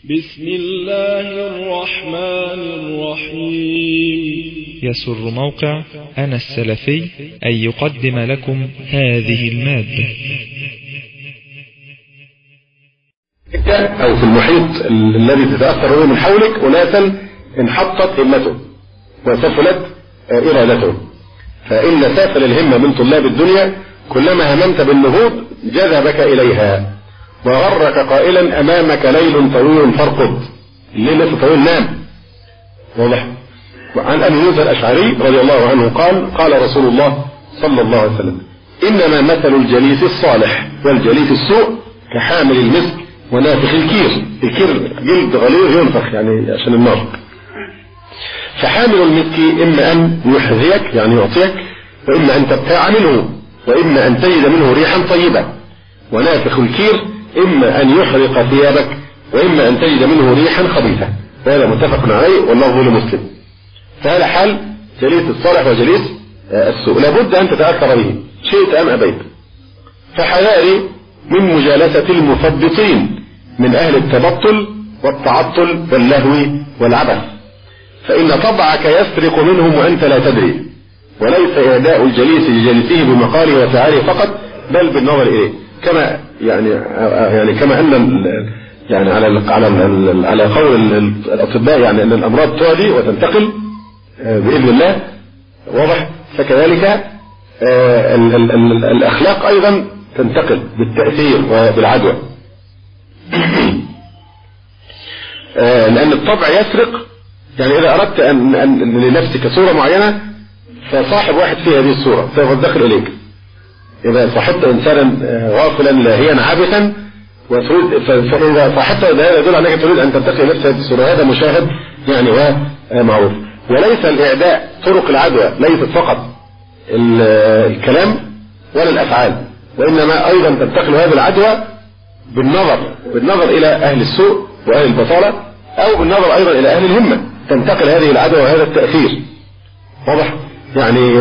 بسم الله الرحمن الرحيم. يسر موقع أنا السلفي أن يقدم لكم هذه المادة. أو في المحيط الذي تتأثر به من حولك أناسا انحطت همته وسفلت إرادته، فإن سافل الهمة من طلاب الدنيا كلما هممت بالنهوض جذبك إليها وغرك قائلا أمامك ليل طويل فارقد. الليل ليس طويل، نام. واضح؟ وعن أبي موسى الأشعري رضي الله عنه قال رسول الله صلى الله عليه وسلم: إنما مثل الجليس الصالح والجليس السوء كحامل المسك ونافخ الكير. الكير جلد غليظ ينفخ يعني عشان النار. فحامل المسك إما أن يحذيك يعني يعطيك، وإما أن تبتاع منه، وإما أن تجد منه ريحا طيبة. ونافخ الكير إما أن يحرق ثيابك، وإما أن تجد منه ريحا خبيثة. وهذا متفق عليه واللفظ لمسلم. فهذا حال جليس الصالح وجليس السوء، لابد أن تتأثر به شئت أم أبيت. فحذاري من مجالسة المثبطين من أهل التبطل والتعطل واللهو والعبث، فإن طبعك يسرق منهم وأنت لا تدري. وليس إهداء الجليس لجليسه بمقاله وفعاله فقط، بل بالنظر إليه، كما كما أن يعني على قول الأطباء يعني أن الأمراض تعدي وتنتقل بإذن الله. واضح؟ فكذلك الأخلاق أيضا تنتقل بالتأثير وبالعدوى. لأن الطبع يسرق. يعني إذا أردت أن لنفسك صورة معينة فصاحب واحد في هذه الصورة سوف تدخل إليك. إذا صاحبت إنسانا غافلا لاهيا عابثا وتريد، فإذا صاحبت هذا يدل على أنك تريد أن تنتقل نفس هذه الصورة. هذا مشاهد يعني ومعروف. وليس الإعداء طرق العدوى ليست فقط الكلام ولا الأفعال، وإنما أيضا تنتقل هذه العدوى بالنظر إلى أهل السوء وأهل البطالة، أو بالنظر أيضا إلى أهل الهمة. تنتقل هذه العدوى وهذا التأثير. واضح؟ يعني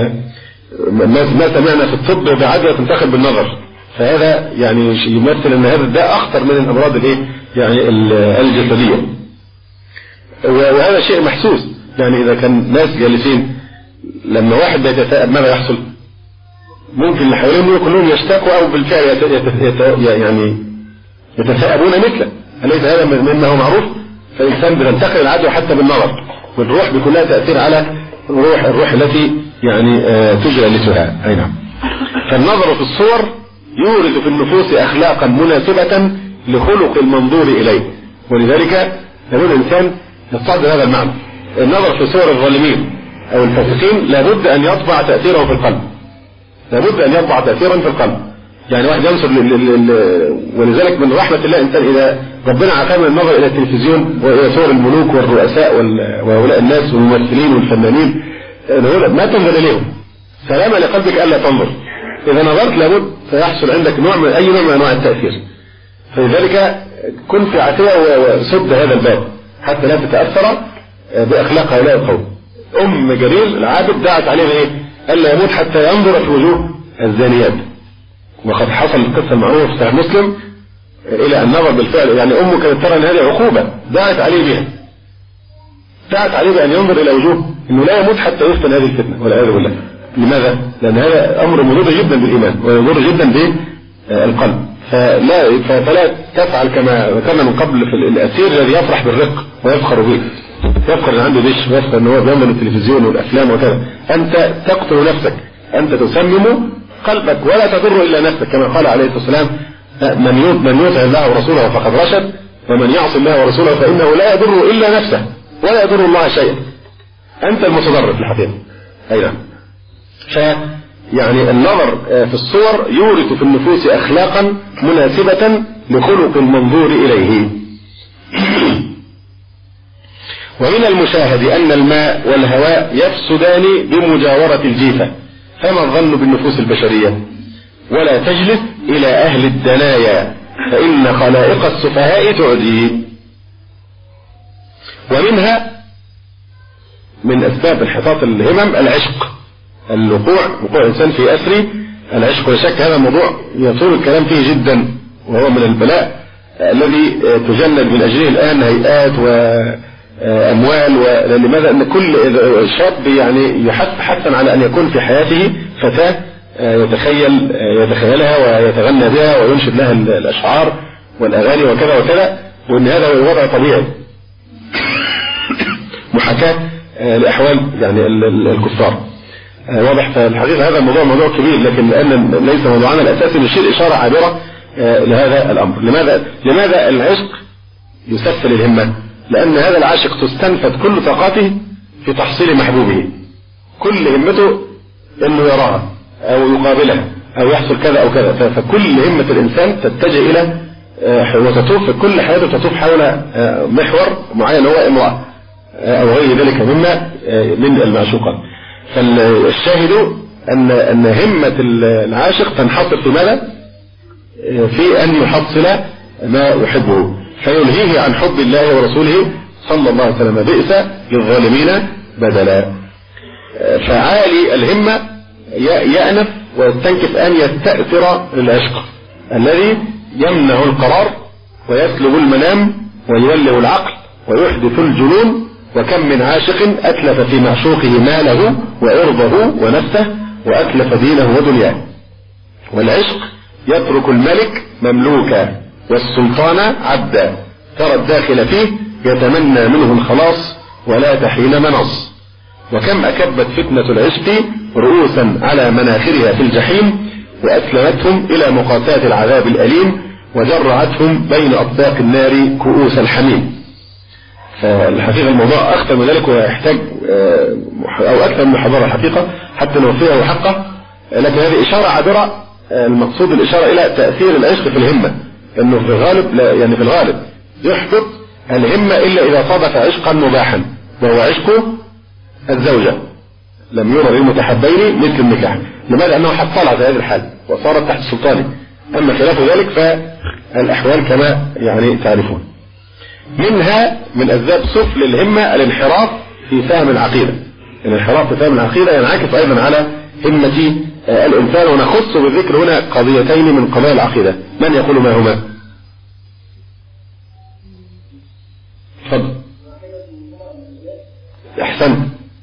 ما سمعنا في الطب بعدوى تنتقل بالنظر، فهذا يعني يمثل أن هذا الداء أخطر من الأمراض يعني الجسدية. وهذا شيء محسوس. يعني إذا كان ناس جالسين لما واحد بيتثاءب ماذا يحصل؟ ممكن اللي حواليهم كلهم يشتكوا أو بالفعل يعني يتثاءبون مثله. أليس هذا مما هو معروف؟ فالإنسان بتنتقل العدوى حتى بالنظر، والروح بيكون لها تأثير على الروح التي يعني تجالسها. أي نعم. فالنظر في الصور يورد في النفوس أخلاقا مناسبة لخلق المنظور إليه، ولذلك يقول الإنسان يستعد هذا المعنى. النظر في صور الظالمين أو الفاسقين لابد أن يطبع تأثيره في القلب، لابد أن يطبع تأثيرا في القلب. يعني واحد ينظر ولذلك من رحمة الله إنسان إذا ربنا عاقبنا النظر إلى التلفزيون وإلى صور الملوك والرؤساء وهؤلاء الناس والممثلين والفنانين، ما تنظر إليهم، سلامة لقلبك ألا تنظر. إذا نظرت لابد سيحصل عندك أي نوع من أنواع التأثير. فلذلك كن في عافية وسد هذا الباب حتى لا تتأثر بأخلاق هؤلاء القوم. أم جرير العابد دعت عليه إيه؟ ألا يموت حتى ينظر في وجوه الزانيات. وقد حصل القصة المعروفة في صحيح مسلم إلى النظر بالفعل. يعني أمه كانت ترى أن هذه عقوبة، دعت عليه بها، دعت عليه بأن ينظر إلى وجوه أنه لا يموت حتى يفتن هذه الفتنة والعياذ بالله. لماذا؟ لأن هذا أمر مضر جدا بالإيمان ويضر جدا بالقلب. فلا تفعل كما ذكرنا من قبل في الأسير الذي يفرح بالرق ويفخر به، يفخر أن عنده ديش ويفخر أن هو بينظر التلفزيون والأفلام وكذا. أنت تقتل نفسك، أنت تسمم قلبك ولا تضر إلا نفسك، كما قال عليه الصلاة والسلام: من يطع الله ورسوله فقد رشد، ومن يعصي الله ورسوله فإنه لا يضر إلا نفسه ولا يضر الله شيئا. أنت المتضرر في الحقيقة. أي نعم. يعني النظر في الصور يورث في النفوس أخلاقا مناسبة لخلق المنظور إليه. ومن المشاهد أن الماء والهواء يفسدان بمجاورة الجيفة، فما الظن بالنفوس البشرية؟ ولا تجلس إلى أهل الدنايا فإن خلائق السفهاء تعدي. ومنها من أسباب انحطاط الهمم العشق، وقوع الإنسان في أسر العشق. ولا شك هذا الموضوع يطول الكلام فيه جدا، وهو من البلاء الذي تجند من أجله الآن هيئات وأموال. ولماذا؟ أن كل شاب يعني يحث حثا على أن يكون في حياته فتاة يتخيلها ويتغنى بها وينشد لها الأشعار والأغاني وكذا وكذا، وأن هذا وضع طبيعي محاكاة لأحوال يعني الكفار. واضح. فالحقيقة هذا الموضوع موضوع كبير، لكن لأن ليس موضوعنا الأساسي نشير إشارة عابرة لهذا الأمر. لماذا العشق يسفل الهمة؟ لأن هذا العاشق تستنفذ كل طاقاته في تحصيل محبوبه، كل همته أنه يراها أو يقابلها أو يحصل كذا أو كذا. فكل همة الإنسان تتجه إلى وتطوف في كل حياته تطوف حول محور معين هو امرأة أو غير ذلك مما من المعشوقات. فالشاهد أن همة العاشق تنحصر في ماذا؟ في أن يحصل ما يحبه فيلهيه عن حب الله ورسوله صلى الله عليه وسلم. بئس للظالمين بدلا. فعالي الهمة يأنف ويستنكف أن يستأثر العشق الذي يمنع القرار ويسلب المنام ويولغ العقل ويحدث الجنون. وكم من عاشق أتلف في معشوقه ماله وإرضه ونفسه وأتلف دينه ودنياه. والعشق يترك الملك مملوكا والسلطان عبدا، ترى الداخل فيه يتمنى منه الخلاص ولا تحين منص. وكم أكبت فتنة العشق رؤوسا على مناخرها في الجحيم وأسلمتهم إلى مقاسات العذاب الأليم وجرعتهم بين أطباق النار كؤوس الحميم. فالحقيقة الموضوع أخطر من ذلك ويحتاج أو أكثر من محاضرة الحقيقة حتى نوفيه حقه، لكن هذه إشارة عابرة. المقصود الإشارة إلى تأثير العشق في الهمة، أنه في الغالب يعني في الغالب يحبط الهمة إلا إذا صادف عشقا مباحا وهو عشق الزوجة. لم يرى للمتحبين مثل النكاح. لماذا؟ أنه حصلها في هذه الحال وصارت تحت سلطانه. أما خلاف ذلك فالأحوال كما يعني تعرفون. منها من أسباب سفل الهمة الانحراف في فهم العقيدة. الانحراف في فهم العقيدة ينعكس أيضا على همة الإنسان. ونخص بالذكر هنا قضيتين من قضايا العقيدة. من يقول ما هما؟ تفضل. أحسنت.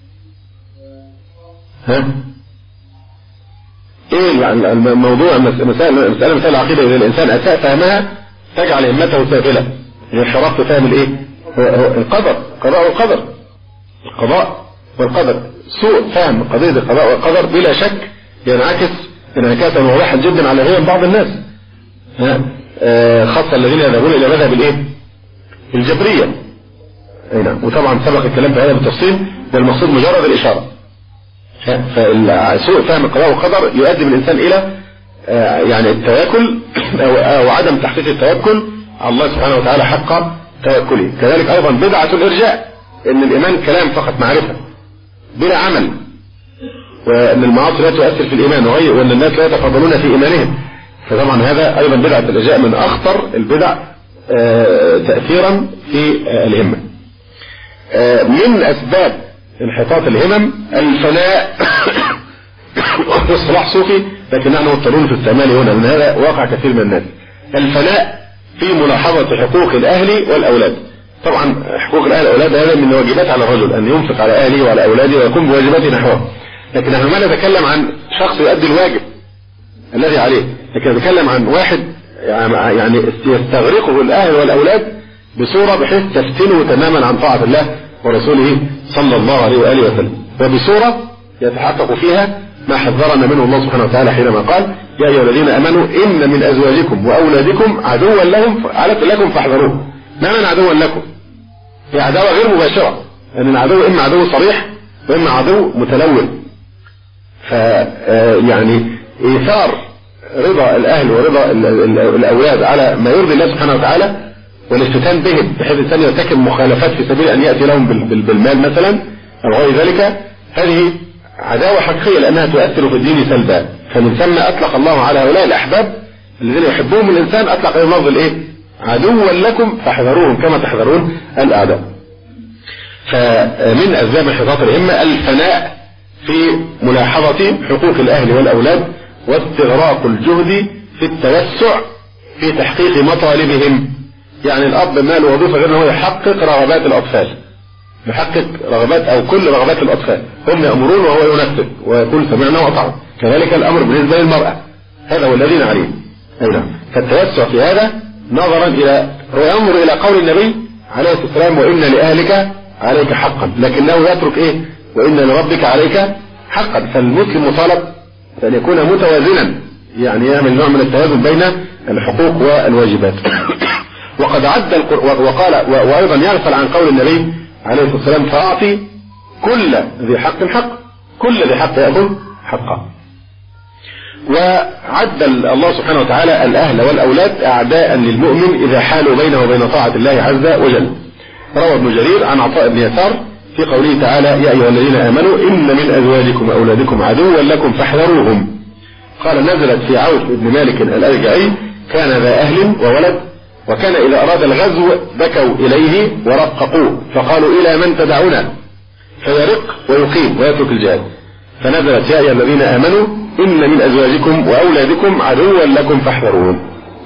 ايه الموضوع؟ مسألة العقيدة إذا الإنسان أساء فهمها تجعل همته سافلة. الانحراف في فهم الايه؟ القدر، القضاء والقدر. القضاء والقدر. سوء فهم قضية القضاء والقدر بلا شك ينعكس انعكاسا واضحا جدا على هيئة بعض الناس، خاصة الذين يذهبون إلى مذهب الايه؟ الجبرية. وطبعا سبق الكلام في هذا بالتفصيل، والمقصود مجرد الإشارة. فسوء فهم القضاء والقدر يؤدي بالإنسان إلى يعني التواكل أو عدم تحقيق التوكل على الله سبحانه وتعالى حق توكله. كذلك أيضا بدعة الإرجاء، إن الإيمان كلام فقط معرفة بلا عمل، وأن المعاصي لا تؤثر في الإيمان وأن الناس لا يتفضلون في إيمانهم. فطبعا هذا أيضا بدعة الإرجاء من أخطر البدع تأثيرا في الهمة. من أسباب انحطاط الهمم الفناء والصلاح صوفي، لكن نحن مضطرون في استعماله هنا لأن هذا واقع كثير من الناس. الفناء في ملاحظة حقوق الأهل والأولاد. طبعا حقوق الأهل والأولاد هذا من واجبات على الرجل أن ينفق على أهله وعلى أولاده ويقوم بواجباته نحوه. لكن نحن ما نتكلم عن شخص يؤدي الواجب الذي عليه، لكن نتكلم عن واحد يعني يستغرقه الأهل والأولاد بصورة بحيث تفتنه تماما عن طاعة الله ورسوله صلى الله عليه وآله وسلم، وبصورة يتحقق فيها ما حذرنا منه الله سبحانه وتعالى حينما قال: يا أيها الذين آمنوا إن من أزواجكم وأولادكم عدوا لكم فاحذروه. ما من عدوا لكم؟ هي عداوة غير مباشرة، لأن العدو إما عدو صريح وإما عدو متلون. يعني إيثار رضا الأهل ورضا الأولاد على ما يرضي الله سبحانه وتعالى والافتتان بهم بحيث الإنسان يرتكب مخالفات في سبيل أن يأتي لهم بالمال مثلا أو غير ذلك، هذه عداوة حقيقية لأنها تؤثر في الدين سلبا. فمن ثم أطلق الله على هؤلاء الأحباب الذين يحبهم الإنسان أطلق عليهم لفظ الإيه؟ عدوا لكم فاحذروهم كما تحذرون الأعداء. فمن أسباب انحطاط الهمة الفناء في ملاحظة حقوق الأهل والأولاد واستغراق الجهد في التوسع في تحقيق مطالبهم يعني الأب ما له وظيفة غير أنه يحقق رغبات الأطفال، يحقق رغبات أو كل رغبات الأطفال، هم يأمرون وهو ينفذ ويقول سمعنا وأطعنا. كذلك الأمر بالنسبة للمرأة، هذا هو الذي نعليه. فالتوسع في هذا نظرا إلى وينظر إلى قول النبي عليه الصلاة والسلام وإن لأهلك عليك حقا، لكنه يترك إيه؟ وإن لربك عليك حقا. فالمسلم مطالب أن يكون متوازنا، يعني يعمل نوع من التوازن بين الحقوق والواجبات. وقد عد وقال وأيضا يغفل عن قول النبي عليه الصلاة والسلام فأعطي كل ذي حق حق، كل ذي حق يأخذ حقه. وعد الله سبحانه وتعالى الأهل والأولاد أعداء للمؤمن إذا حالوا بينه وبين طاعة الله عز وجل. روى ابن جرير عن عطاء بن يسار في قوله تعالى يا أيها الذين آمنوا إن من أزواجكم وأولادكم عدوا لكم فاحذروهم. قال نزلت في عوف بن مالك الأرجعي كان ذا أهل وولد، وكان إذا أراد الغزو بكوا إليه ورققوه فقالوا إلى من تدعونا فيرق ويقيم ويترك الجهاد، فنزلت يا أيها الذين آمنوا إن من أزواجكم وأولادكم عدوا لكم فاحذروهم.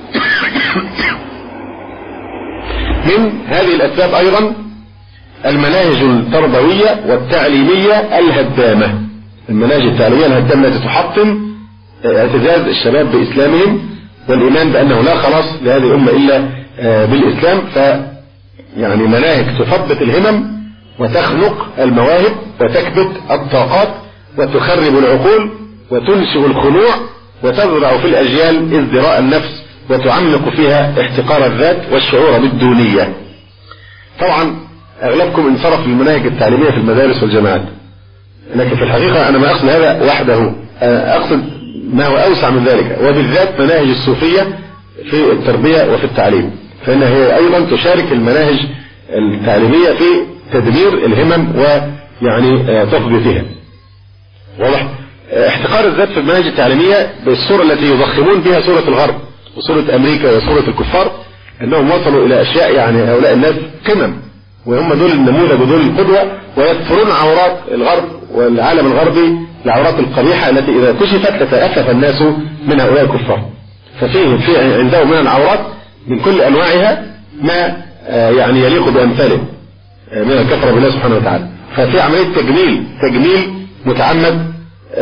من هذه الأسباب أيضا المناهج التربوية والتعليمية الهدامة، المناهج التعليمية الهدامة التي تحطم اعتزاز الشباب بإسلامهم والإيمان بأنه لا خلاص لهذه الأمة إلا بالإسلام. يعني مناهج تثبط الهمم وتخنق المواهب وتكبت الطاقات وتخرب العقول وتنشئ الخنوع وتزرع في الأجيال ازدراء النفس وتعمق فيها احتقار الذات والشعور بالدونية. طبعا أغلبكم انصرف للمناهج التعليمية في المدارس والجامعات، لكن في الحقيقة أنا ما أقصد هذا وحده، أقصد ما هو أوسع من ذلك، وبالذات مناهج الصوفية في التربية وفي التعليم، فإنها هي أيضا تشارك المناهج التعليمية في تدمير الهمم ويعني تثبيتها. واضح؟ احتقار الذات في المناهج التعليمية بالصورة التي يضخمون بها صورة الغرب وصورة أمريكا وصورة الكفار، أنهم وصلوا إلى أشياء يعني هؤلاء الناس قمم، وهم دول النموذج ودول القدوة، ويذكرون عورات الغرب والعالم الغربي العورات القبيحة التي إذا كشفت لتأسف الناس من هؤلاء الكفار. ففيه عندهم من العورات من كل أنواعها ما يعني يليق بأمثالهم من الكفر بالله سبحانه وتعالى. ففي عملية تجميل متعمد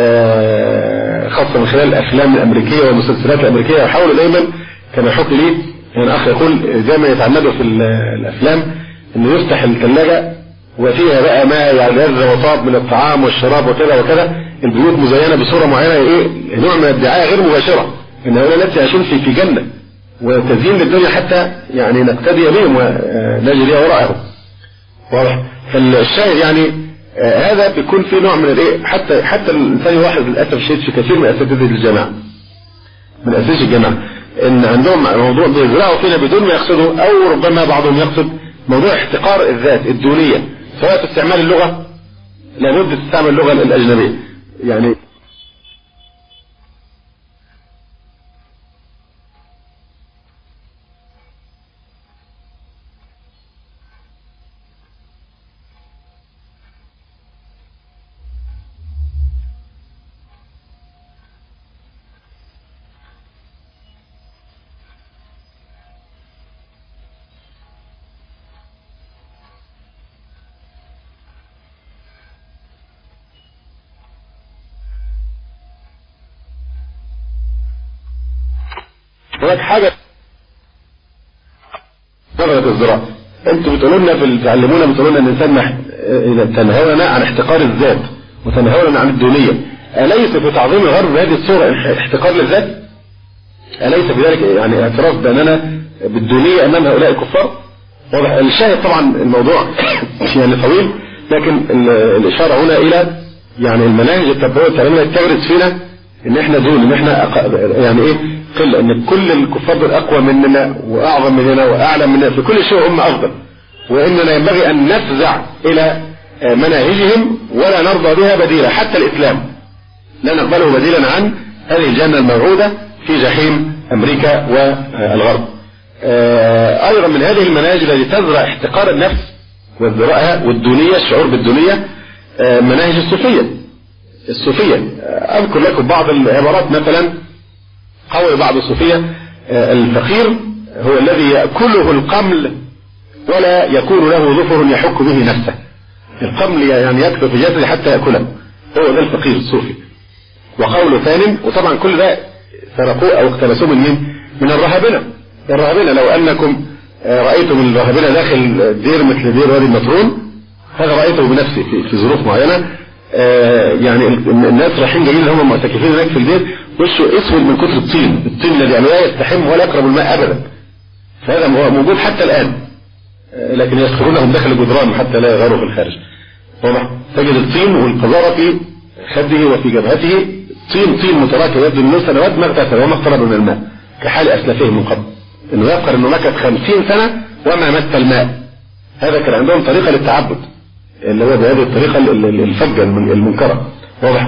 خاصة من خلال الأفلام الأمريكية والمسلسلات الأمريكية، يحاولوا دايما كما حكي لي يعني أخ يقول دايما يتعمدوا في الأفلام إنه يفتح الثلاجة وفيها بقى ما يعني لذ وطاب من الطعام والشراب وكذا وكذا، البيوت مزينة بصورة معينة، إيه نوع من الدعاية غير مباشرة إن هؤلاء الناس يعيشون في جنة وتزيين للدنيا حتى يعني نقتدي بهم ونجري وراءهم. واضح؟ فالشاهد يعني هذا بيكون في نوع من الايه حتى الانسان يلاحظ للاسف الشديد في كثير من اساتذه الجامعه من اساتذه الجامعه ان عندهم موضوع بيزرعوا فينا بدون ما يقصدوا، او ربما بعضهم يقصد موضوع احتقار الذات الدونيه، سواء في استعمال اللغه لابد تستعمل اللغه الاجنبيه يعني. هناك حاجة نظرة الزراعة، انتوا بتقولوا لنا تعلمونا بتقولوا لنا ان الانسان تنهونا عن احتقار الذات وتنهونا عن الدونية. أليس في تعظيم الغرب بهذه الصورة احتقار للذات؟ أليس بذلك يعني اعتراف بأننا بالدونية أمام هؤلاء الكفار؟ واضح. الشاهد طبعا الموضوع يعني طويل، لكن الإشارة هنا إلى يعني المناهج التربوية والتعليمية تغرس فينا ان احنا دون ان احنا يعني ايه قل ان كل الكفار دول اقوى مننا واعظم مننا واعلم مننا في كل شيء، هم افضل، واننا ينبغي ان نفزع الى مناهجهم ولا نرضى بها بديلا، حتى الاسلام لا نقبله بديلا عن هذه الجنة الموعودة في جحيم امريكا والغرب. ايضا من هذه المناهج التي تزرع احتقار النفس وازدراءها والدونية، الشعور بالدونية، مناهج الصوفية. اذكر لكم بعض العبارات. مثلا قول بعض الصوفية الفقير هو الذي يأكله القمل ولا يكون له ظفر يحك به نفسه. القمل يعني يكثر في جسده حتى يأكله، هو ده الفقير الصوفي. وقول ثاني، وطبعا كل ده سرقوه أو اقتبسوه من مين؟ من الرهبنة. الرهبنة لو أنكم رأيتم الرهبنة داخل دير مثل دير وادي النطرون، هذا رأيته بنفسي في ظروف معينة. يعني الناس رايحين جايين هم معتكفين هناك في الدير، وشه اسود من كثر الطين الذي يعني لا يستحم ولا يقرب الماء أبدا. فهذا موجود حتى الآن، لكن يدخلونهم داخل الجدران حتى لا يغاروا في الخارج. تجد الطين والقذارة في خده وفي جبهته، طين متراكب يبدو انه سنوات ما اغتسل وما اقترب من الماء، كحال اسلافه من قبل، انه يذكر انه مكث 50 سنة وما مس الماء. هذا كان عندهم طريقة للتعبد اللي هو بهذه الطريقة الفجة المنكرة. واضح؟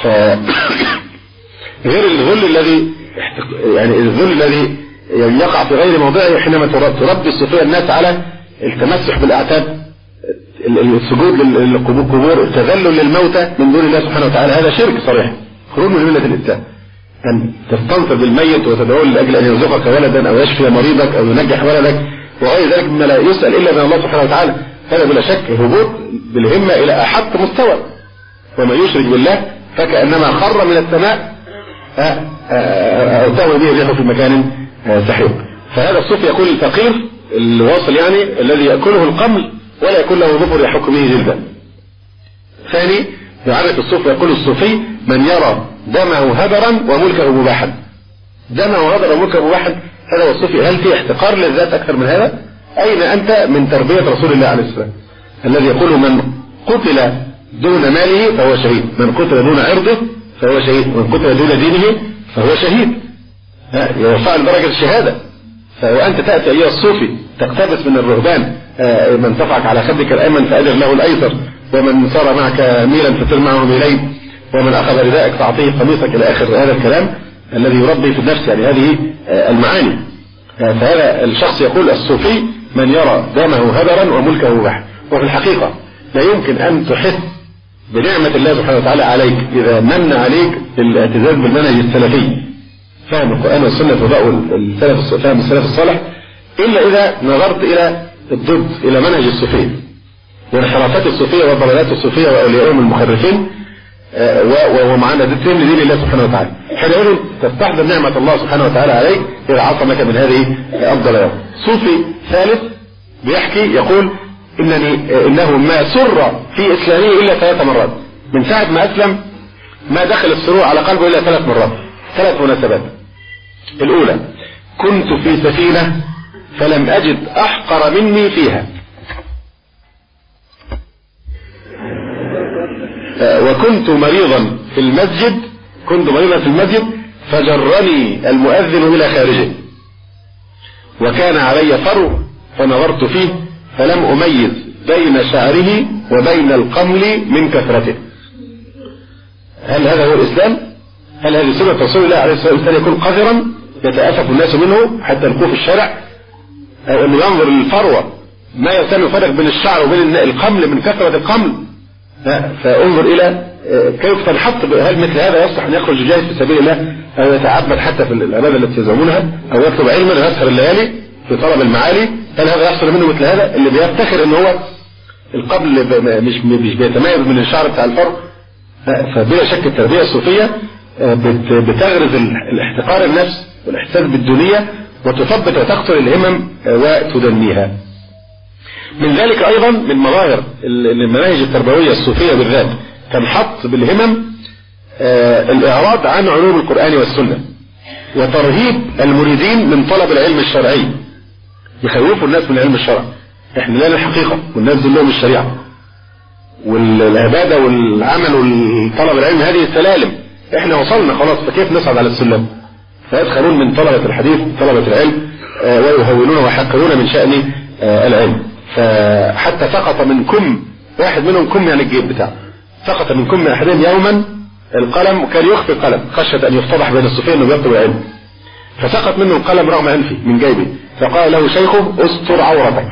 غير الذل الذي يعني الذل الذي يقع في غير موضعه حينما تربي الصوفية الناس على التمسح بالاعتاب، السجود للقبور، التذلل للموتى من دون الله سبحانه وتعالى. هذا شرك صريح، خروج من ملة الإسلام. أن تستنصر بالميت وتدعو لأجل أن يرزقك ولدا أو يشفي مريضك أو ينجح ولدك وغير ذلك مما لا يسأل إلا من الله سبحانه وتعالى، هذا بلا شك هبوط بالهمة إلى أحط مستوى. وما يشرك بالله فكأنما خر من السماء أو تهوي به الريح في مكان سحيق. فهذا الصوفي يقول الفقير الواصل يعني الذي يأكله القمل ولا يكون له ظفر يحك به جلدا. ثاني يعرف الصوفي، يقول الصوفي من يرى دمه هدرا وملكه مباحا. دمه هدرا وملكه مباحا، هذا هو الصوفي. هل في احتقار للذات أكثر من هذا؟ أين أنت من تربية رسول الله عليه السلام الذي يقول من قتل دون ماله فهو شهيد، من قتل دون عرضه فهو شهيد، من قتل دون دينه فهو شهيد، يرفع درجة الشهادة. وأنت تأتي أيها الصوفي تقتبس من الرهبان من تفعك على خدك الأيمن فأدر له الأيسر، ومن صار معك ميلا فسر معه ميلين، ومن أخذ رداءك فأعطيه قميصك إلى آخر هذا الكلام الذي يربي في النفس يعني هذه المعاني. فهذا الشخص يقول الصوفي من يرى دمه هدرا وملكه مباحا. وفي الحقيقة لا يمكن أن تحس بنعمة الله سبحانه وتعالى عليك إذا من عليك بالاعتزاز بالمنهج السلفي، فهم القرآن والسنة فهم السلف الصالح، إلا إذا نظرت إلى الضد، إلى منهج الصوفية وانحرافات الصوفية وضلالات الصوفية وأوليائهم المخرفين ومعانا ضدهم لدين الله سبحانه وتعالى. حينئذ تستحضر نعمة الله سبحانه وتعالى عليك إذا عصمك من هذه الضلالات. صوفي ثالث بيحكي يقول إنه ما سر في إسلامه إلا 3 مرات. من ساعة ما أسلم ما دخل السرور على قلبه إلا 3 مرات، 3 مناسبات. الأولى كنت في سفينة فلم أجد أحقر مني فيها، وكنت مريضا في المسجد فجرني المؤذن إلى خارجه، وكان علي فرو فنظرت فيه فلم أميز بين شعره وبين القمل من كثرته. هل هذا هو الإسلام؟ هل هذه سنة رسول الله عليه الصلاة والسلام يكون قذرا يتأسف الناس منه حتى يلقوه في الشارع، أو أنه ينظر للفروة ما يسمى فرق بين الشعر وبين القمل من كثرة القمل؟ فانظر إلى كيف تنحط. هل مثل هذا يصلح أن يخرج جاهد في سبيل الله أو يتعبد حتى في العبادة التي يزعمونها أو يطلب علما ويسهر الليالي في طلب المعالي؟ هل هذا يحصل منه مثل هذا اللي بيفتخر أنه هو القبل مش بيتميز من الشعر بتاع الفرو؟ فبلا شك التربية الصوفية بتغرز الاحتقار النفس والاحساس بالدنيا وتثبت وتقتل الهمم وتدنيها. من ذلك أيضا من مظاهر المناهج التربوية الصوفية بالذات تنحط بالهمم الإعراض عن علوم القرآن والسنة وترهيب المريدين من طلب العلم الشرعي، يخوفوا الناس من علم الشرع. احنا لنا الحقيقة والناس دلهم الشريعة والعبادة والعمل والطلب العلم هذه السلالم، احنا وصلنا خلاص، فكيف نصعد على السلم؟ فيدخلون من طلبة الحديث طلبة العلم ويهونون ويحقرون من شأن العلم. فحتى سقط من كم واحد منهم، كم يعني الجيب بتاعه، سقط من كم أحدهم يوما القلم، وكان يخفي القلم خشية أن يفتضح بين الصفين أنه يطلب العلم، فسقط منه القلم رغم أنفه من جيبه، فقال له شيخه استر عورتك.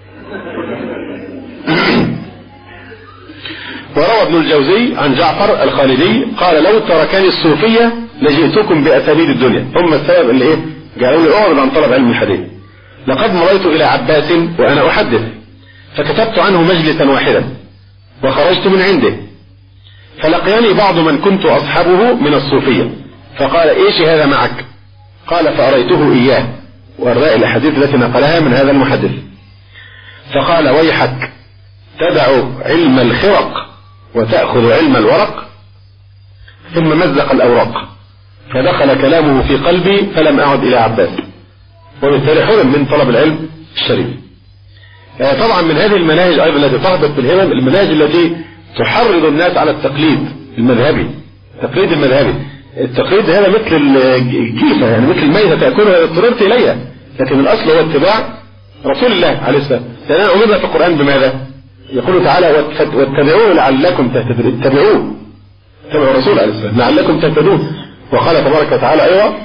وروى ابن الجوزي عن جعفر الخالدي قال لو تركني الصوفية لجئتكم بأساليب الدنيا، هم السبب اللي جعلوني أعرض عن طلب علم الحديث. لقد مريت إلى عباس وأنا أحدث فكتبت عنه مجلسا واحدا وخرجت من عنده، فلقياني بعض من كنت أصحبه من الصوفية فقال إيش هذا معك؟ قال فأريته إياه وأرى الأحاديث التي نقلها من هذا المحدث، فقال ويحك تدع علم الخرق وتأخذ علم الورق، ثم مزق الأوراق فدخل كلامه في قلبي فلم أعد إلى عباس، وبالتالي حرم من طلب العلم الشريف. طبعا من هذه المناهج أيضا التي تهبط بالهمم المناهج التي تحرض الناس على التقليد المذهبي. التقليد المذهبي، التقليد هذا مثل الجيفة، يعني مثل الميتة تأكلها اضطررت إليها، لكن الأصل هو اتباع رسول الله عليه السلام. لأن أمرنا في القرآن بماذا؟ يقول تعالى واتبعوه لعلكم تهتدون، اتبعوه، اتبعوا الرسول عليه السلام لعلكم تهتدون. وقال تبارك وتعالى أيضا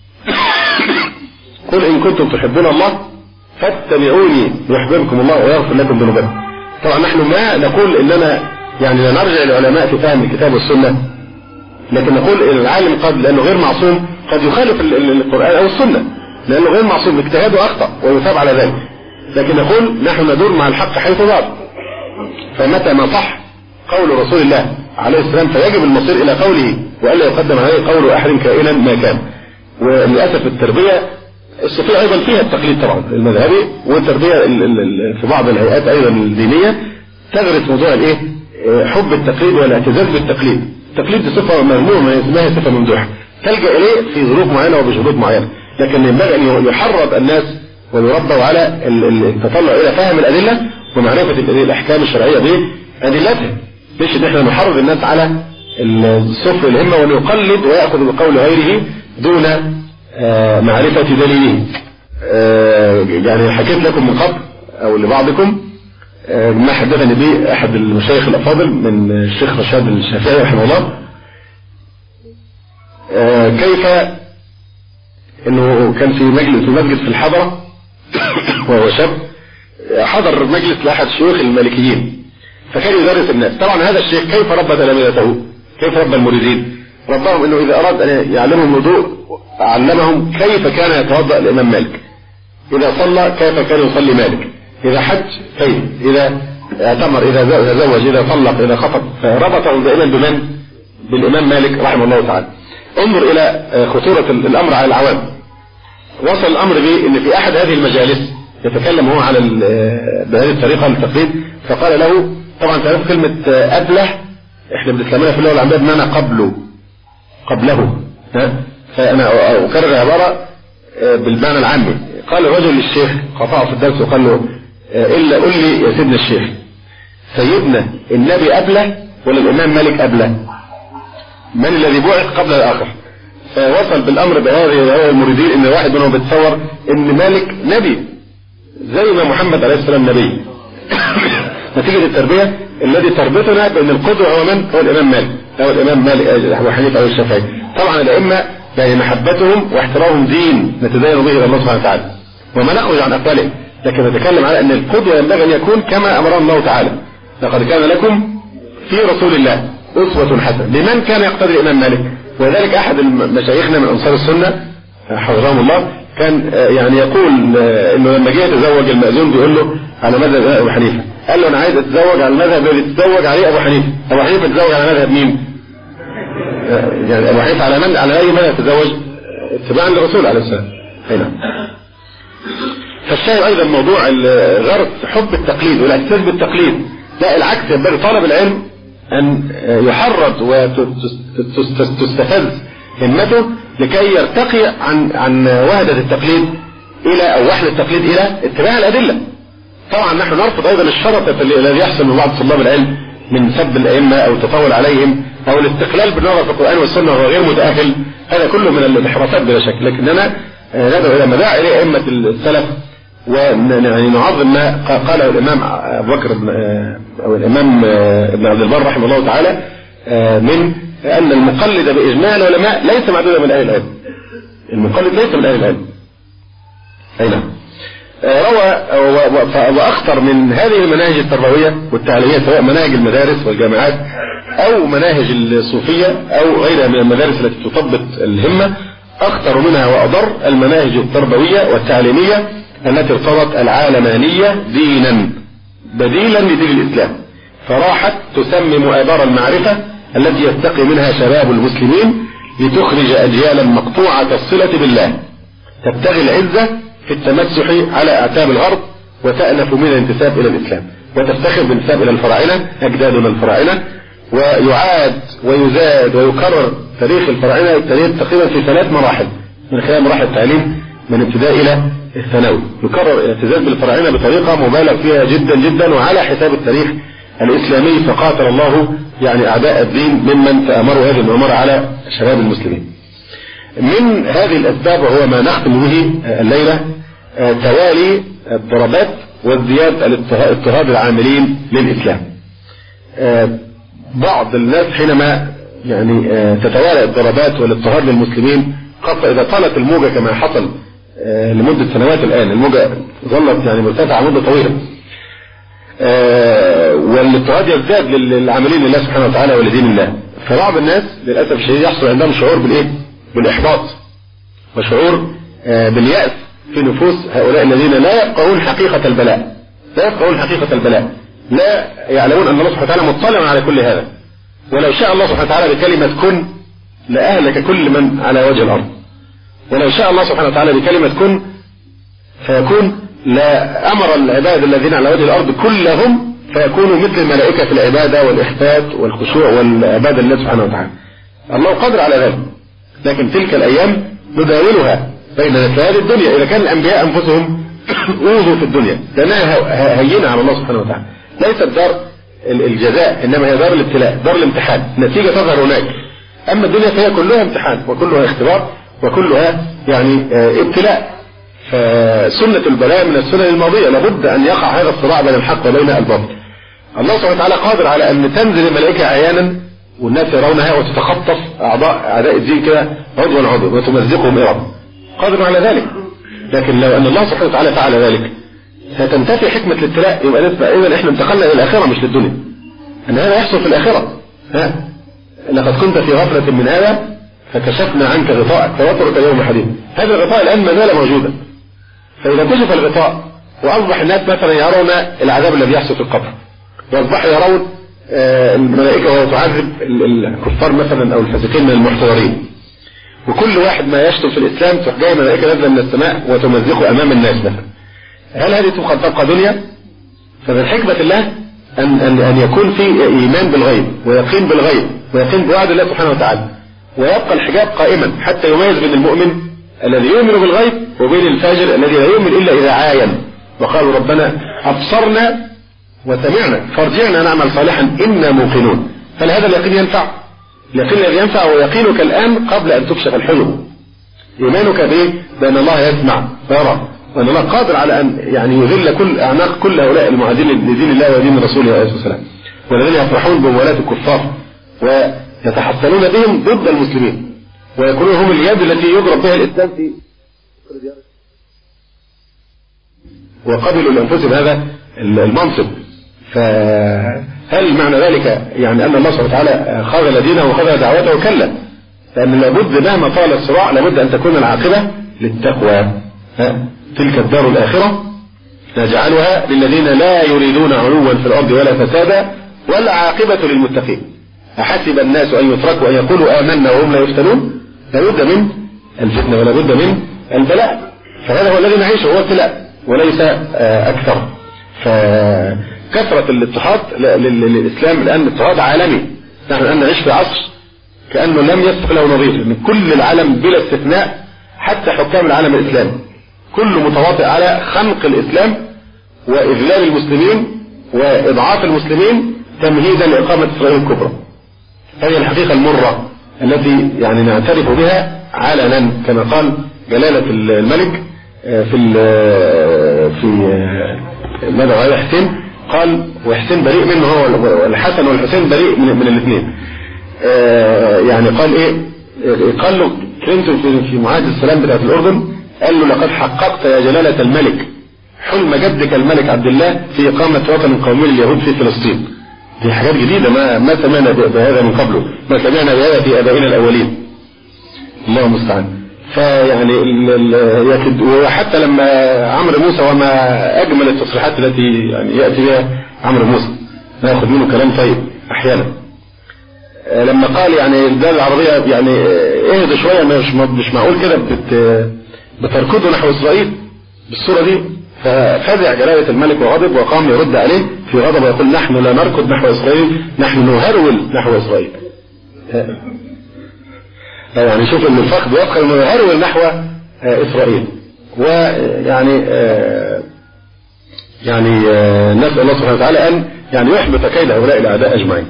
قل إن كنتم تحبون الله فاتبعوني يحببكم الله ويغفر لكم ذنوبكم. طبعا نحن ما نقول إننا يعني لا نرجع للعلماء في فهم الكتاب والسنة، لكن نقول العالم قد لأنه غير معصوم قد يخالف القرآن أو السنة، لأنه غير معصوم باجتهاده أخطأ ويثاب على ذلك، لكن نقول نحن ندور مع الحق حيث دار. فمتى ما صح قول رسول الله عليه السلام فيجب المصير إلى قوله وألا يقدم عليه قول أحد كائنا ما كان. وللأسف التربية الصوفية أيضا فيها التقليد طبعا المذهبي، والتربية في بعض الهيئات أيضا الدينية تغرس موضوع الإيه؟ حب التقليد والاعتزاز بالتقليد. التقليد دي صفة مذمومة ما هي صفة ممدوحة تلجأ إليه في ظروف معينة وبشروط معينة، لكن ينبغي أن يحرض الناس ويربوا على التطلع إلى فهم الأدلة ومعرفة الأحكام الشرعية بأدلتها، مش إن احنا نحرض الناس على الصفر الهمة وأن يقلد ويأخذ بقول غيره دون معرفة دليله. يعني حكيت لكم من قبل أو لبعضكم ما حدثني به أحد المشايخ الأفاضل من الشيخ رشاد الشافعي رحمه الله، كيف أنه كان في مسجد في الحضرة وهو شاب حضر مجلس لأحد شيوخ المالكيين فكان يدرس الناس. طبعا هذا الشيخ كيف ربى تلاميذته؟ كيف ربى المريدين؟ ربهم أنه إذا أراد أن يعلمهم الوضوء علمهم كيف كان يتوضأ الإمام مالك، إذا صلى كيف كان يصلي مالك، إذا حج كيف، إذا اعتمر، إذا تزوج، إذا طلق، إذا خطب، فربطهم دائما بمن؟ بالإمام مالك رحمه الله تعالى. انظر إلى خطورة الأمر على العوام. وصل الأمر به أن في أحد هذه المجالس يتكلم هو على بهذه الطريقة للتقليد، فقال له طبعا تعرف كلمة أبله احنا بنستعملها في اللغة العربية بمعنى قبله، فأنا أكرر العبارة بالمعنى العامي. قال الرجل للشيخ قطعه في الدرس وقال له إلا قل لي يا سيدنا الشيخ، سيدنا النبي أبله ولا الإمام مالك أبله؟ من الذي بعث قبل الآخر؟ فوصل بالأمر بهذه المريدين إن واحد منهم بيتصور إن مالك نبي زي ما محمد عليه السلام نبي. نتيجة التربية الذي تربطنا بأن القدوة هو من؟ هو الإمام مالك أو الإمام مالك أبو حنيفة أو الشافعي. طبعا الأئمة يعني محبتهم واحترامهم دين نتدين به إلى الله سبحانه وتعالى وما نخرج عن أقوالهم، لكن نتكلم على أن القدوة ينبغي أن يكون كما أمر الله تعالى لقد كان لكم في رسول الله أسوة حسنة لمن كان يقتدي الإمام مالك. وذلك أحد مشايخنا من أنصار السنة حفظهم الله كان يعني يقول إنه لما جه يتزوج المأذون بيقول له على مذهب أبو حنيفة، قال له أنا عايز أتزوج على المذهب الذي تتزوج عليه أبو حنيفة. أبو حنيفة تتزوج على مذهب مين؟ يعني أبو حنيفة على من؟ على أي مذهب تتزوج؟ اتباعا للرسول عليه السلام. هنا فالشاهد أيضا موضوع غرس حب التقليد والاعتزاز بالتقليد، لا العكس، ينبغي طالب العلم أن يحرض وتستفز همته لكي يرتقي عن وهدة التقليد إلى أو وحدة التقليد إلى اتباع الأدلة. طبعا نحن نرفض أيضا الشرف الذي يحصل من بعض طلاب العلم من سب الأئمة أو التطاول عليهم أو الاستقلال بالنظر في القرآن والسنة وهو غير متأهل، هذا كله من الانحرافات بلا شك. لكننا ندعو إلى مداعي أئمة السلف ونعظم ما قاله الإمام أبو بكر أو الإمام ابن عبد البر رحمه الله تعالى من أن المقلد بإجماع العلماء ليس معدودا من أهل العلم. المقلد ليس من أهل العلم. أي نعم. روى وأخطر من هذه المناهج التربوية والتعليمية سواء مناهج المدارس والجامعات أو مناهج الصوفية أو غيرها من المدارس التي تطبط الهمة، أخطر منها وأضر المناهج التربوية والتعليمية التي ارتضت العالمانية دينا بديلا لدين الإسلام، فراحت تسمم آبار المعرفة التي يستقي منها شباب المسلمين لتخرج أجيالا مقطوعة الصلة بالله تبتغي العزة في التمسح على أعتاب الغرب وتأنف من الانتساب إلى الإسلام، وتفتخر بالانتساب إلى الفراعنة أجدادنا الفراعنة، ويعاد ويزاد ويكرر تاريخ الفراعنة التاريخ تقريبا في 3 مراحل من خلال مراحل التعليم من ابتداء إلى الثانوي. يكرر الاعتزاز بالفراعنة بطريقة مبالغ فيها جدا جدا وعلى حساب التاريخ الإسلامي، فقاتل الله يعني أعداء الدين ممن تأمروا هذه المؤامرة على شباب المسلمين. من هذه الأسباب وهو ما نختم به الليلة توالي الضربات وازدياد اضطهاد العاملين للإسلام. بعض الناس حينما يعني تتوالى الضربات والاضطهاد للمسلمين، خاصة إذا طالت الموجة كما حصل لمدة سنوات الآن، الموجة ظلت يعني مرتفعة مدة طويلة، والاضطهاد يزداد للعاملين لله سبحانه وتعالى ولدين الله، فبعض الناس للأسف الشديد يحصل عندهم شعور بالإيه؟ بالإحباط وشعور باليأس في نفوس هؤلاء الذين لا يفقهون حقيقة البلاء، لا يعلمون أن الله سبحانه وتعالى مطلع على كل هذا، ولو شاء الله سبحانه وتعالى بكلمة كن لأهلك كل من على وجه الأرض، ولو شاء الله سبحانه وتعالى بكلمة كن فيكون لا أمر العباد الذين على وجه الأرض كلهم فيكونوا مثل الملائكة في العبادة والإخفات والخشوع والعبادة لله سبحانه وتعالى. الله قادر على ذلك، لكن تلك الأيام نداولها بيننا في هذه الدنيا. إذا كان الأنبياء أنفسهم أوذوا في الدنيا لأنها هينة على الله سبحانه وتعالى، ليست دار الجزاء إنما هي دار الابتلاء، دار الامتحان، النتيجة تظهر هناك. أما الدنيا فهي كلها امتحان وكلها اختبار وكلها يعني ابتلاء. فسنة البلاء من السنن الماضية، لابد أن يقع هذا الصراع بين الحق وبين الباطل. الله سبحانه وتعالى قادر على أن تنزل الملائكة عيانا والناس يرونها وتتخطف أعداء الدين كده عضوا عضوا وتمزقهم إرادة، قادر على ذلك. لكن لو أن الله سبحانه وتعالى فعل ذلك ستنتفي حكمة الابتلاء، يبقى إذا إحنا انتقلنا إلى الآخرة مش للدنيا، أن هذا يحصل في الآخرة. لقد كنت في غفلة من هذا فكشفنا عنك غطاءك فوترك اليوم حديد. هذا الغطاء الآن ما زال موجودا، فإذا كشف الغطاء وأصبح الناس مثلا يرون العذاب الذي يحصل في القبر، وأصبحوا يرون الملائكة وهي تعذب الكفار مثلا أو الفاسقين من المحتضرين، وكل واحد ما يشتم في الإسلام تروح جاي ملائكة نازلة من السماء وتمزقه أمام الناس مثلا، هل هذه تبقى دنيا؟ فمن حكمة الله أن يكون في إيمان بالغيب ويقين بالغيب ويقين بوعد الله سبحانه وتعالى، ويبقى الحجاب قائما حتى يميز بين المؤمن الذي يؤمن بالغيب وبين الفاجر الذي لا يؤمن إلا إذا عاين. وقالوا ربنا أبصرنا وسمعنا فارجعنا نعمل صالحا إنا موقنون. هل هذا اليقين ينفع؟ اليقين الذي ينفع هو يقينك الآن قبل أن تكشف الحجب، إيمانك بأن الله يسمع ويرى وأن الله قادر على أن يعني يذل كل أعناق كل هؤلاء المعادين لدين الله ودين رسوله عليه الصلاة والسلام، والذين يفرحون بموالاة الكفار ويتحصنون بهم ضد المسلمين ويكونون هم اليد التي يضرب بها الإسلام في وقبلوا لأنفسهم هذا المنصب. فهل معنى ذلك يعني أن الله سبحانه وتعالى خاذل دينه وخاذل دعوته؟ كلا، لأن لابد مهما طال الصراع لابد أن تكون العاقبة للتقوى. تلك الدار الآخرة نجعلها للذين لا يريدون علوا في الأرض ولا فسادا والعاقبة للمتقين. أحسب الناس أن يتركوا أن يقولوا آمنا وهم لا يفتنون؟ لابد من الفتنة ولابد من البلاء، فهذا هو الذي نعيشه، هو ابتلاء وليس أكثر. فكثرة الاضطهاد للإسلام الآن اضطهاد عالمي، نحن الآن نعيش في عصر كأنه لم يسبق له نظير، من كل العالم بلا استثناء حتى حكام العالم الإسلامي كله متواطئ على خنق الإسلام وإذلال المسلمين وإضعاف المسلمين تمهيدا لإقامة إسرائيل الكبرى. هذه الحقيقة المرة التي يعني نعترف بها علنا كما قال جلالة الملك في ماذا قال حسين؟ قال وحسين بريء منه هو، الحسن والحسين بريء من الاثنين. يعني قال ايه؟ قال له كلينتون في معاهدة السلام بتاعت الأردن، قال له لقد حققت يا جلالة الملك حلم جدك الملك عبد الله في إقامة وطن قومي لليهود في فلسطين. دي حاجات جديدة ما سمعنا بهذا من قبله، ما سمعنا بهذا في آبائنا الأولين. الله المستعان. فيعني وحتى لما عمرو موسى، وما أجمل التصريحات التي يعني يأتي بها عمرو موسى، ناخذ منه كلام طيب أحيانا، لما قال يعني الدولة العربية يعني اهدوا شوية، مش معقول كده بتركضوا نحو إسرائيل بالصورة دي. ففزع جلالة الملك وغضب وقام يرد عليه في غضب ويقول نحن لا نركض نحو إسرائيل، نحن نهرول نحو إسرائيل. يعني شوف ان الفخذ يفخر انه يهرول نحو إسرائيل. ويعني نسأل الله سبحانه وتعالى أن يعني يحبط كيد هؤلاء الأعداء أجمعين.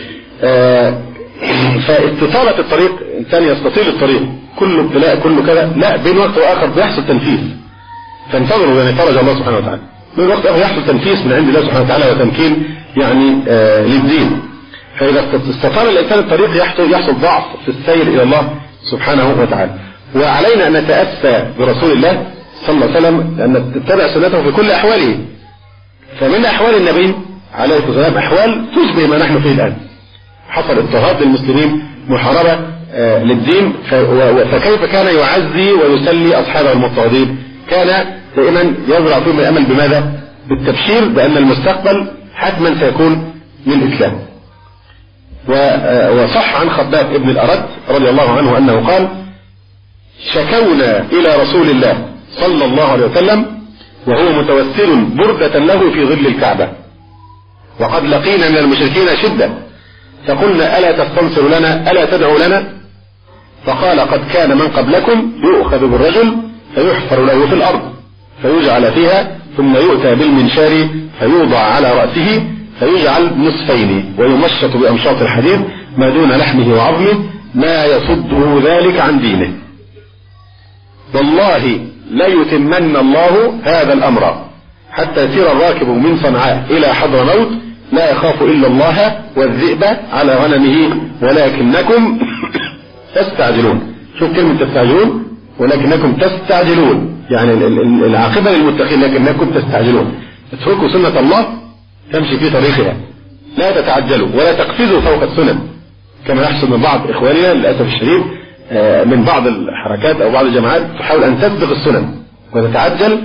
فاستطالة الطريق، إنسان يستطيل الطريق، كله ابتلاء كله كذا، لا، بين وقت وآخر بيحصل تنفيذ، فانتظروا يعني فرج الله سبحانه وتعالى. بين وقت وآخر يحصل تنفيذ من عند الله سبحانه وتعالى وتمكين يعني للدين. فإذا استطال الإنسان الطريق يحصل ضعف في السير إلى الله سبحانه وتعالى. وعلينا أن نتأسى برسول الله صلى الله عليه وسلم، أن نتبع سنته في كل أحواله. فمن أحوال النبي عليه الصلاة والسلام أحوال تشبه ما نحن فيه الآن. حصل اضطهاد للمسلمين، محاربة للدين، فكيف كان يعزي ويسلي أصحابه المضطهدين؟ كان دائما يزرع فيهم الأمل بماذا؟ بالتبشير بأن المستقبل حتما سيكون للإسلام. وصح عن خباب ابن الأرد رضي الله عنه أنه قال: شكونا إلى رسول الله صلى الله عليه وسلم وهو متوسل بردة له في ظل الكعبة، وقد لقينا من المشركين شدة، فقلنا: ألا تستنصر لنا؟ ألا تدعو لنا؟ فقال: قد كان من قبلكم يؤخذ بالرجل فيحفر له في الأرض فيجعل فيها، ثم يؤتى بالمنشار فيوضع على رأسه فيجعل نصفين ويمشط بأمشاط الحديد ما دون لحمه وعظمه، ما يصده ذلك عن دينه. والله لا يتمن الله هذا الأمر حتى يسير الراكب من صنعاء إلى حضرموت لا يخاف إلا الله والذئب على غنمه ولكنكم تستعجلون. شوف كلمة تستعجلون، ولكنكم تستعجلون، يعني العاقبة للمتقين، لكنكم تستعجلون. اتركوا سنة الله تمشي في طريقها، لا تتعجلوا ولا تقفزوا فوق السنن كما يحصل من بعض إخواننا للأسف الشديد، من بعض الحركات أو بعض الجماعات تحاول أن تسبق السنن وتتعجل،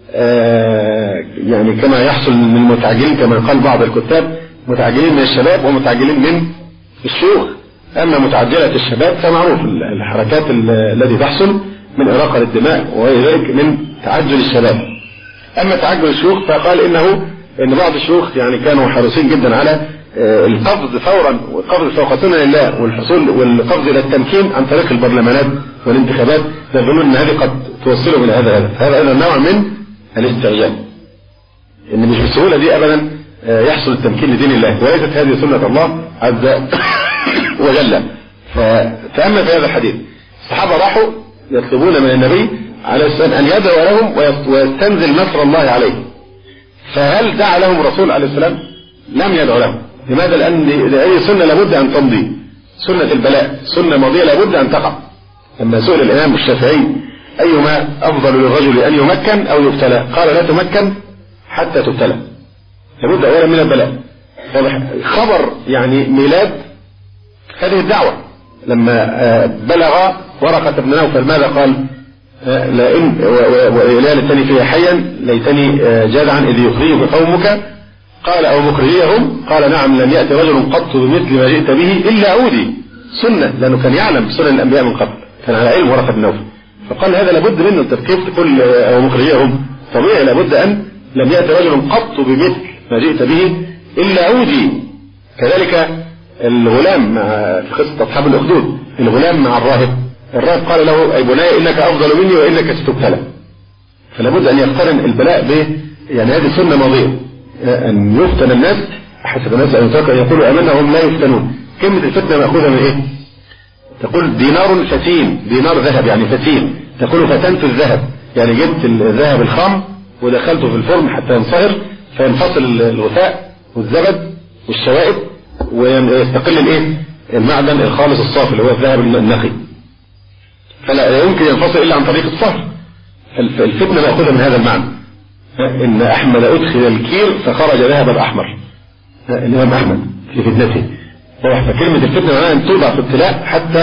يعني كما يحصل من المتعجلين، كما قال بعض الكتاب: متعجلين من الشباب ومتعجلين من الشيوخ. أما متعجلة الشباب فمعروف الحركات التي تحصل من إراقة للدماء وغير ذلك من تعجل الشباب. أما تعجل الشيوخ فقال إن بعض الشيوخ يعني كانوا حريصين جدا على القفز فورا والقفز فوق سنن الله والحصول والقفز إلى التمكين عن طريق البرلمانات والانتخابات، يظنون أن هذه قد توصلهم إلى هذا أيضا نوع من الاستعجال، إن مش بالسهولة دي أبدا يحصل التمكين لدين الله، وليست هذه سنة الله عز وجل. فتأمل في هذا الحديث، الصحابة راحوا يطلبون من النبي عليه السلام أن يدعو لهم ويستنزل نصر الله عليه، فهل دعا لهم الرسول عليه السلام؟ لم يدعو لهم. لماذا؟ لأن أي سنة لابد أن تمضي، سنة البلاء، سنة ماضية لابد أن تقع. لما سئل الإمام الشافعي: أيما أفضل للرجل أن يمكن أو يبتلى؟ قال: لا تمكن حتى تبتلى، لابد أولا من البلاء. خبر يعني ميلاد هذه الدعوة لما بلغ ورقة بن نوفل ماذا قال؟ وإلى ليتني فيها حيا ليتني جاذعا إذ يخرجك قومك، قال: أو مكرهيهم؟ قال: نعم، لم يأتي رجل قط بمثل ما جئت به إلا أودي. سنة، لأنه كان يعلم سنن الأنبياء من قبل، كان على علم ورقة بن نوفل، فقال هذا لابد منه. أنت كيف تقول أو مكرهيهم؟ طبيعي لابد أن لم يأتي رجل قط بمثل ما جئت به إلا أودي. كذلك الغلام في قصة أصحاب الأخدود، الغلام مع الراهب قال له: أي بني إنك أفضل مني وإنك ستبتلى. فلابد أن يقترن البلاء به، يعني هذه سنة ماضية، أن يفتن الناس حسب الناس أن يقولوا آمنا وهم لا يفتنون. كلمة الفتنة مأخوذة من إيه؟ تقول دينار فتين، دينار ذهب يعني فتين، تقول فتنت الذهب، يعني جبت الذهب الخام ودخلته في الفرن حتى ينصهر فينفصل الغثاء والزبد والشوائب ويستقل المعدن الخالص الصافي اللي هو الذهب النقي، فلا يمكن ينفصل إلا عن طريق الصهر. الفتنة مأخوذة من هذا المعنى. إن أحمد أدخل الكير فخرج ذهب الأحمر، الإمام أحمد في فتنته. فكلمة الفتنة معناها أن توضع في ابتلاء حتى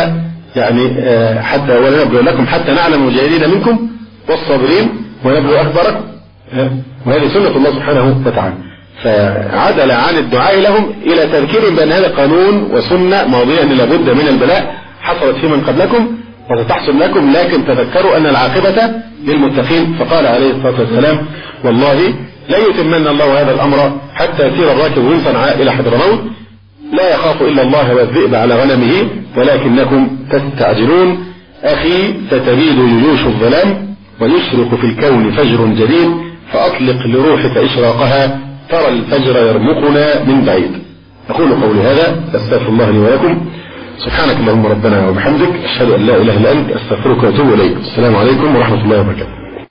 يعني حتى ولنبلو لكم حتى نعلم المجاهدين منكم والصابرين ونبلو أخباركم، وهذه سنة الله سبحانه وتعالى. فعدل عن الدعاء لهم إلى تذكيرهم بأن هذا قانون وسنة ماضية أن لابد من البلاء حصلت في من قبلكم وستحصل لكم، لكن تذكروا أن العاقبة للمتقين. فقال عليه الصلاة والسلام: والله لا يتمن الله هذا الأمر حتى يسير الراكب من صنعاء إلى حضرموت لا يخاف إلا الله والذئب على غنمه ولكنكم تستعجلون. أخي ستبيد جيوش الظلام ويشرق في الكون فجر جديد، فأطلق لروحك إشراقها ترى الفجر يرمقنا من بعيد. أقول قولي هذا، أستغفر الله لي ولكم. سبحانك اللهم ربنا وبحمدك، أشهد أن لا إله إلا أنت، أستغفرك وأتوب إليك. السلام عليكم ورحمة الله وبركاته.